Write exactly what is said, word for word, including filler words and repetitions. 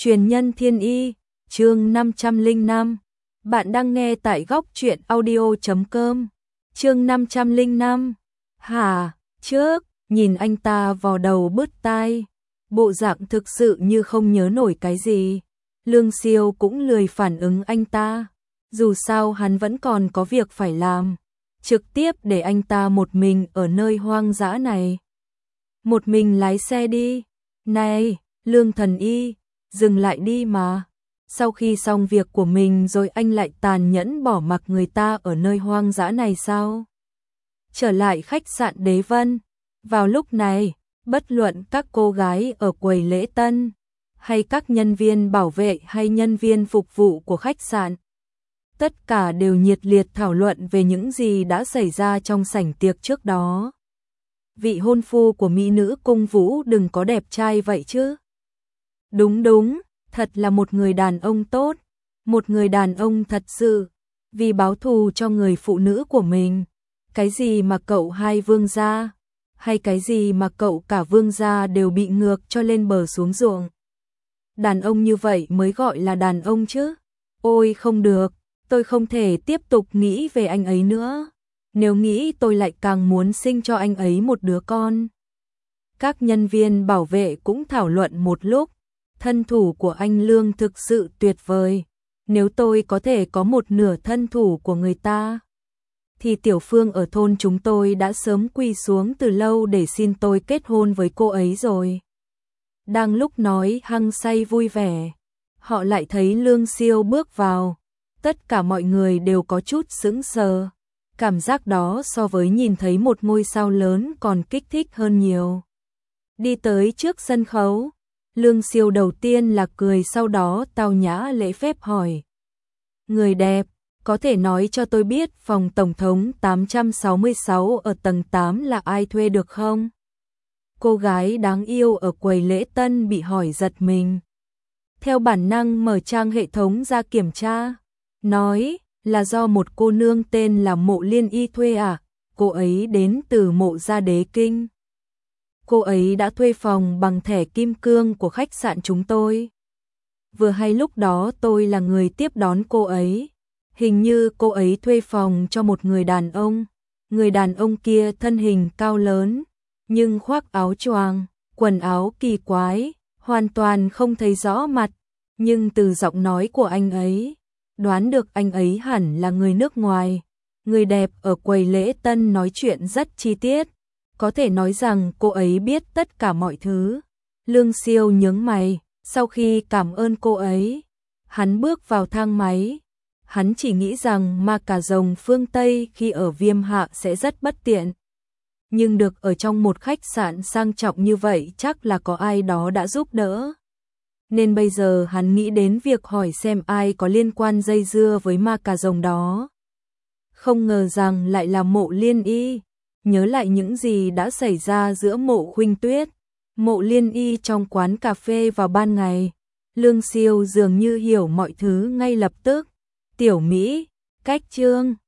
Truyền nhân thiên y, chương năm trăm lẻ năm. Bạn đang nghe tại góc truyện audio chấm com. Chương năm trăm lẻ năm. Hả, trước, nhìn anh ta vò đầu bứt tai, bộ dạng thực sự như không nhớ nổi cái gì. Lương Siêu cũng lười phản ứng anh ta, dù sao hắn vẫn còn có việc phải làm, trực tiếp để anh ta một mình ở nơi hoang dã này. Một mình lái xe đi. Này, Lương thần y, dừng lại đi mà. Sau khi xong việc của mình rồi anh lại tàn nhẫn bỏ mặc người ta ở nơi hoang dã này sao? Trở lại khách sạn Đế Vân. Vào lúc này, bất luận các cô gái ở quầy lễ tân, hay các nhân viên bảo vệ hay nhân viên phục vụ của khách sạn, tất cả đều nhiệt liệt thảo luận về những gì đã xảy ra trong sảnh tiệc trước đó. Vị hôn phu của mỹ nữ cung vũ đừng có đẹp trai vậy chứ. Đúng đúng, thật là một người đàn ông tốt, một người đàn ông thật sự, vì báo thù cho người phụ nữ của mình. Cái gì mà cậu hai vương gia, hay cái gì mà cậu cả vương gia đều bị ngược cho lên bờ xuống ruộng. Đàn ông như vậy mới gọi là đàn ông chứ. Ôi không được, tôi không thể tiếp tục nghĩ về anh ấy nữa. Nếu nghĩ tôi lại càng muốn sinh cho anh ấy một đứa con. Các nhân viên bảo vệ cũng thảo luận một lúc. Thân thủ của anh Lương thực sự tuyệt vời. Nếu tôi có thể có một nửa thân thủ của người ta, thì Tiểu Phương ở thôn chúng tôi đã sớm quỳ xuống từ lâu để xin tôi kết hôn với cô ấy rồi. Đang lúc nói hăng say vui vẻ, họ lại thấy Lương Siêu bước vào. Tất cả mọi người đều có chút sững sờ. Cảm giác đó so với nhìn thấy một ngôi sao lớn còn kích thích hơn nhiều. Đi tới trước sân khấu, Lương Siêu đầu tiên là cười, sau đó tao nhã lễ phép hỏi: Người đẹp, có thể nói cho tôi biết phòng tổng thống tám trăm sáu mươi sáu ở tầng tám là ai thuê được không? Cô gái đáng yêu ở quầy lễ tân bị hỏi giật mình. Theo bản năng mở trang hệ thống ra kiểm tra, nói là do một cô nương tên là Mộ Liên Y thuê à, cô ấy đến từ Mộ Gia Đế Kinh. Cô ấy đã thuê phòng bằng thẻ kim cương của khách sạn chúng tôi. Vừa hay lúc đó tôi là người tiếp đón cô ấy. Hình như cô ấy thuê phòng cho một người đàn ông. Người đàn ông kia thân hình cao lớn, nhưng khoác áo choàng, quần áo kỳ quái, hoàn toàn không thấy rõ mặt. Nhưng từ giọng nói của anh ấy, đoán được anh ấy hẳn là người nước ngoài. Người đẹp ở quầy lễ tân nói chuyện rất chi tiết. Có thể nói rằng cô ấy biết tất cả mọi thứ. Lương Siêu nhướng mày, sau khi cảm ơn cô ấy, hắn bước vào thang máy. Hắn chỉ nghĩ rằng ma cà rồng phương Tây khi ở Viêm Hạ sẽ rất bất tiện. Nhưng được ở trong một khách sạn sang trọng như vậy chắc là có ai đó đã giúp đỡ. Nên bây giờ hắn nghĩ đến việc hỏi xem ai có liên quan dây dưa với ma cà rồng đó. Không ngờ rằng lại là Mộ Liên Y. Nhớ lại những gì đã xảy ra giữa Mộ Khuynh Tuyết, Mộ Liên Y trong quán cà phê vào ban ngày, Lương Siêu dường như hiểu mọi thứ ngay lập tức. Tiểu Mỹ, cách chương